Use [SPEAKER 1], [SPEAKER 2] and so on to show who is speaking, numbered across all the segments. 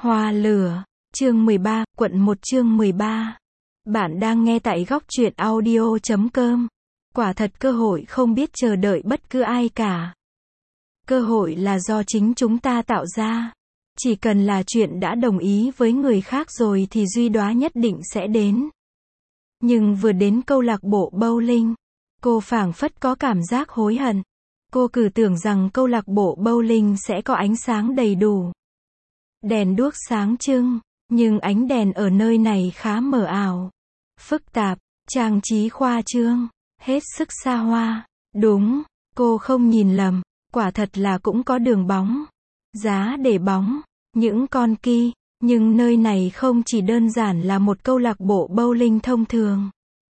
[SPEAKER 1] Hoa lửa, chương 13, quận 1 chương 13. Bạn đang nghe tại góc truyện audio.com. Quả thật cơ hội không biết chờ đợi bất cứ ai cả. Cơ hội là do chính chúng ta tạo ra. Chỉ cần là chuyện đã đồng ý với người khác rồi thì duy đoá nhất định sẽ đến. Nhưng vừa đến câu lạc bộ bowling, cô phảng phất có cảm giác hối hận. Cô cứ tưởng rằng câu lạc bộ bowling sẽ có ánh sáng đầy đủ. Đèn đuốc sáng trưng, nhưng ánh đèn ở nơi này khá mờ ảo, phức tạp, trang trí khoa trương, hết sức xa hoa. Đúng, cô không nhìn lầm, quả thật là cũng có đường bóng, giá để bóng, những con ki, nhưng nơi này không chỉ đơn giản là một câu lạc bộ bowling thông thường,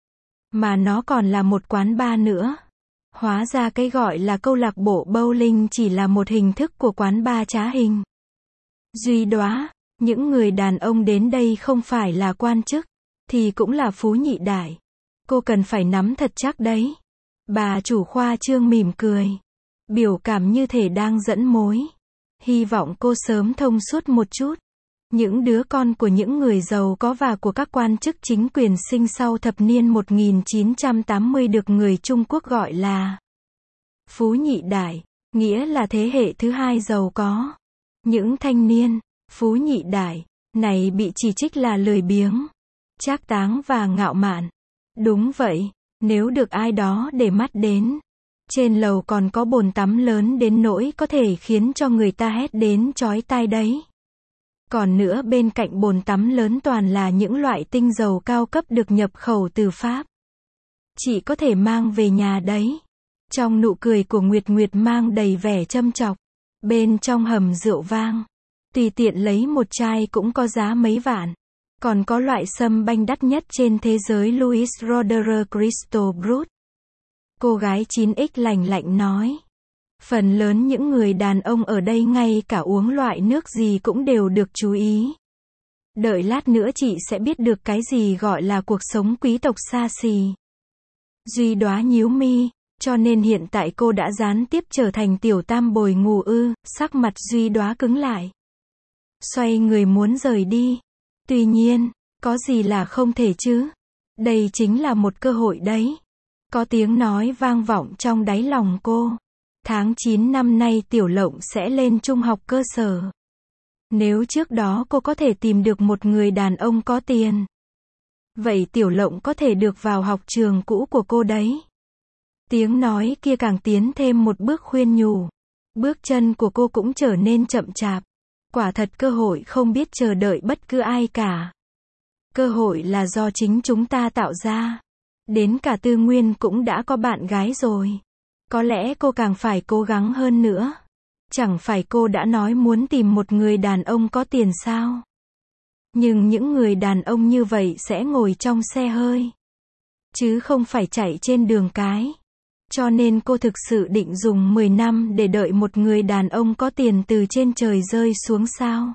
[SPEAKER 1] mà nó còn là một quán bar nữa. Hóa ra cái gọi là câu lạc bộ bowling chỉ là một hình thức của quán bar trá hình. Duy đoá, những người đàn ông đến đây không phải là quan chức, thì cũng là phú nhị đại. Cô cần phải nắm thật chắc đấy. Bà chủ khoa trương mỉm cười, biểu cảm như thể đang dẫn mối. Hy vọng cô sớm thông suốt một chút. Những đứa con của những người giàu có và của các quan chức chính quyền sinh sau thập niên 1980 được người Trung Quốc gọi là phú nhị đại, nghĩa là thế hệ thứ hai giàu có. Những thanh niên phú nhị đại này bị chỉ trích là lười biếng, trác táng và ngạo mạn. Đúng vậy, nếu được ai đó để mắt đến. Trên lầu còn có bồn tắm lớn đến nỗi có thể khiến cho người ta hét đến chói tai đấy. Còn nữa, bên cạnh bồn tắm lớn toàn là những loại tinh dầu cao cấp được nhập khẩu từ Pháp. Chị có thể mang về nhà đấy. Trong nụ cười của Nguyệt Nguyệt mang đầy vẻ châm chọc. Bên trong hầm rượu vang, tùy tiện lấy một chai cũng có giá mấy vạn. Còn có loại sâm banh đắt nhất trên thế giới Louis Roederer Crystal Brut. Cô gái 9X lành lạnh nói. Phần lớn những người đàn ông ở đây ngay cả uống loại nước gì cũng đều được chú ý. Đợi lát nữa chị sẽ biết được cái gì gọi là cuộc sống quý tộc xa xỉ. Duy đoá nhíu mi, cho nên hiện tại cô đã gián tiếp trở thành tiểu tam bồi ngủ ư? Sắc mặt Duy đoá cứng lại. Xoay người muốn rời đi. Tuy nhiên, có gì là không thể chứ? Đây chính là một cơ hội đấy. Có tiếng nói vang vọng trong đáy lòng cô. Tháng 9 năm nay Tiểu Lộng sẽ lên trung học cơ sở. Nếu trước đó cô có thể tìm được một người đàn ông có tiền, vậy Tiểu Lộng có thể được vào học trường cũ của cô đấy. Tiếng nói kia càng tiến thêm một bước khuyên nhủ. Bước chân của cô cũng trở nên chậm chạp. Quả thật cơ hội không biết chờ đợi bất cứ ai cả. Cơ hội là do chính chúng ta tạo ra. Đến cả Tư Nguyên cũng đã có bạn gái rồi. Có lẽ cô càng phải cố gắng hơn nữa. Chẳng phải cô đã nói muốn tìm một người đàn ông có tiền sao? Nhưng những người đàn ông như vậy sẽ ngồi trong xe hơi, chứ không phải chạy trên đường cái. Cho nên cô thực sự định dùng 10 năm để đợi một người đàn ông có tiền từ trên trời rơi xuống sao?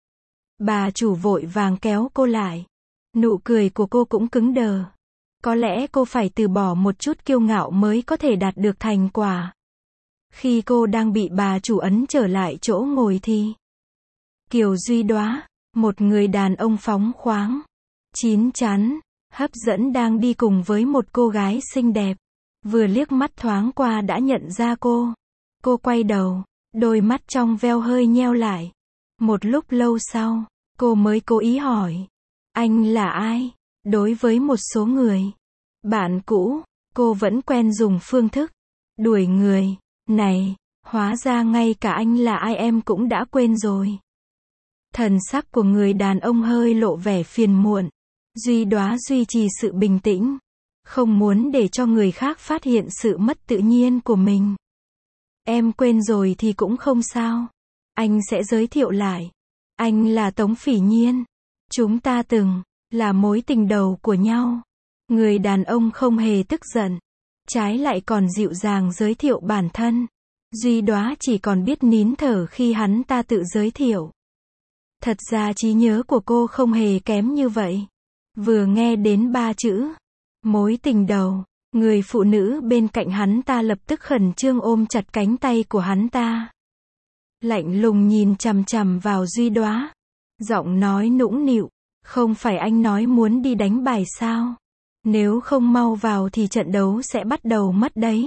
[SPEAKER 1] Bà chủ vội vàng kéo cô lại. Nụ cười của cô cũng cứng đờ. Có lẽ cô phải từ bỏ một chút kiêu ngạo mới có thể đạt được thành quả. Khi cô đang bị bà chủ ấn trở lại chỗ ngồi thì Kiều Duy đoá, một người đàn ông phóng khoáng, chín chắn, hấp dẫn đang đi cùng với một cô gái xinh đẹp. Vừa liếc mắt thoáng qua đã nhận ra cô. Cô quay đầu, đôi mắt trong veo hơi nheo lại. Một lúc lâu sau, cô mới cố ý hỏi. Anh là ai? Đối với một số người, bạn cũ, cô vẫn quen dùng phương thức đuổi người. Này, hóa ra ngay cả anh là ai em cũng đã quên rồi. Thần sắc của người đàn ông hơi lộ vẻ phiền muộn. Duy đoá duy trì sự bình tĩnh, không muốn để cho người khác phát hiện sự mất tự nhiên của mình. Em quên rồi thì cũng không sao. Anh sẽ giới thiệu lại. Anh là Tống Phỉ Nhiên. Chúng ta từng là mối tình đầu của nhau. Người đàn ông không hề tức giận, trái lại còn dịu dàng giới thiệu bản thân. Duy đoá chỉ còn biết nín thở khi hắn ta tự giới thiệu. Thật ra trí nhớ của cô không hề kém như vậy. Vừa nghe đến 3 chữ mối tình đầu, người phụ nữ bên cạnh hắn ta lập tức khẩn trương ôm chặt cánh tay của hắn ta. Lạnh lùng nhìn chằm chằm vào Duy đoá. Giọng nói nũng nịu, không phải anh nói muốn đi đánh bài sao? Nếu không mau vào thì trận đấu sẽ bắt đầu mất đấy.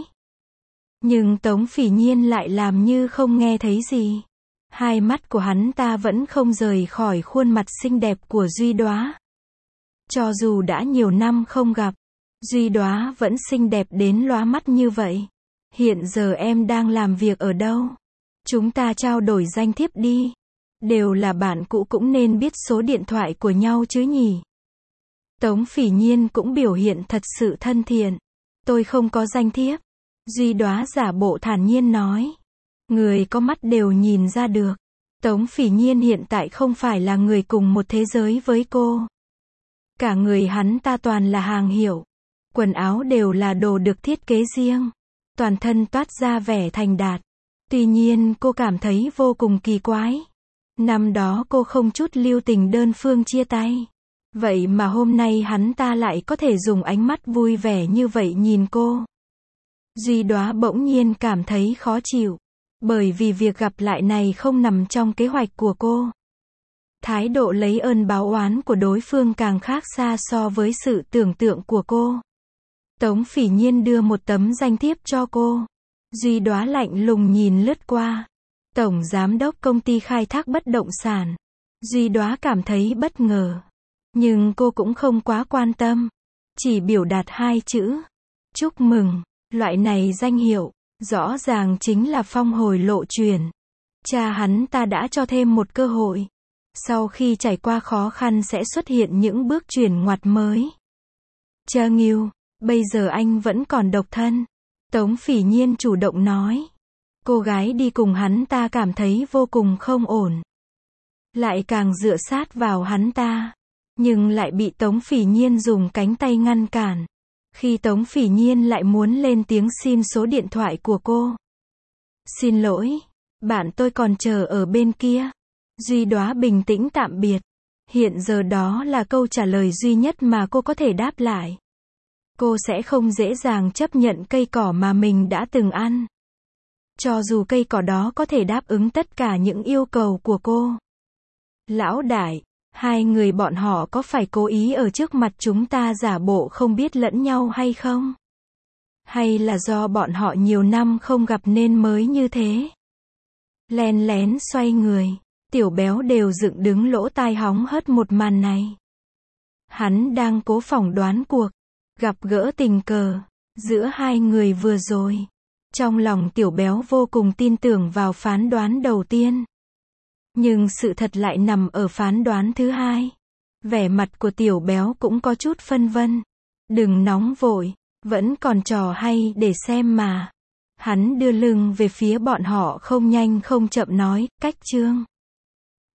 [SPEAKER 1] Nhưng Tống Phỉ Nhiên lại làm như không nghe thấy gì. Hai mắt của hắn ta vẫn không rời khỏi khuôn mặt xinh đẹp của Duy Đóa. Cho dù đã nhiều năm không gặp, Duy Đóa vẫn xinh đẹp đến lóa mắt như vậy. Hiện giờ em đang làm việc ở đâu? Chúng ta trao đổi danh thiếp đi. Đều là bạn cũ cũng nên biết số điện thoại của nhau chứ nhỉ? Tống Phỉ Nhiên cũng biểu hiện thật sự thân thiện. Tôi không có danh thiếp. Duy Đóa giả bộ thản nhiên nói. Người có mắt đều nhìn ra được. Tống Phỉ Nhiên hiện tại không phải là người cùng một thế giới với cô. Cả người hắn ta toàn là hàng hiệu. Quần áo đều là đồ được thiết kế riêng. Toàn thân toát ra vẻ thành đạt. Tuy nhiên cô cảm thấy vô cùng kỳ quái. Năm đó cô không chút lưu tình đơn phương chia tay. Vậy mà hôm nay hắn ta lại có thể dùng ánh mắt vui vẻ như vậy nhìn cô. Duy Đóa bỗng nhiên cảm thấy khó chịu. Bởi vì việc gặp lại này không nằm trong kế hoạch của cô. Thái độ lấy ơn báo oán của đối phương càng khác xa so với sự tưởng tượng của cô. Tống Phỉ Nhiên đưa một tấm danh thiếp cho cô. Duy Đóa lạnh lùng nhìn lướt qua. Tổng giám đốc công ty khai thác bất động sản. Duy Đóa cảm thấy bất ngờ. Nhưng cô cũng không quá quan tâm. Chỉ biểu đạt hai chữ. Chúc mừng. Loại này danh hiệu, rõ ràng chính là phong hồi lộ truyền. Cha hắn ta đã cho thêm một cơ hội. Sau khi trải qua khó khăn sẽ xuất hiện những bước chuyển ngoặt mới. Cha Nghiêu, bây giờ anh vẫn còn độc thân. Tống Phỉ Nhiên chủ động nói. Cô gái đi cùng hắn ta cảm thấy vô cùng không ổn. Lại càng dựa sát vào hắn ta. Nhưng lại bị Tống Phỉ Nhiên dùng cánh tay ngăn cản. Khi Tống Phỉ Nhiên lại muốn lên tiếng xin số điện thoại của cô. Xin lỗi, bạn tôi còn chờ ở bên kia. Duy Đóa bình tĩnh tạm biệt. Hiện giờ đó là câu trả lời duy nhất mà cô có thể đáp lại. Cô sẽ không dễ dàng chấp nhận cây cỏ mà mình đã từng ăn. Cho dù cây cỏ đó có thể đáp ứng tất cả những yêu cầu của cô. Lão đại, hai người bọn họ có phải cố ý ở trước mặt chúng ta giả bộ không biết lẫn nhau hay không? Hay là do bọn họ nhiều năm không gặp nên mới như thế? Len lén xoay người, Tiểu Béo đều dựng đứng lỗ tai hóng hớt một màn này. Hắn đang cố phỏng đoán cuộc gặp gỡ tình cờ giữa hai người vừa rồi. Trong lòng Tiểu Béo vô cùng tin tưởng vào phán đoán đầu tiên. Nhưng sự thật lại nằm ở phán đoán thứ hai. Vẻ mặt của Tiểu Béo cũng có chút phân vân. Đừng nóng vội, vẫn còn trò hay để xem mà. Hắn đưa lưng về phía bọn họ không nhanh không chậm nói, cách chương.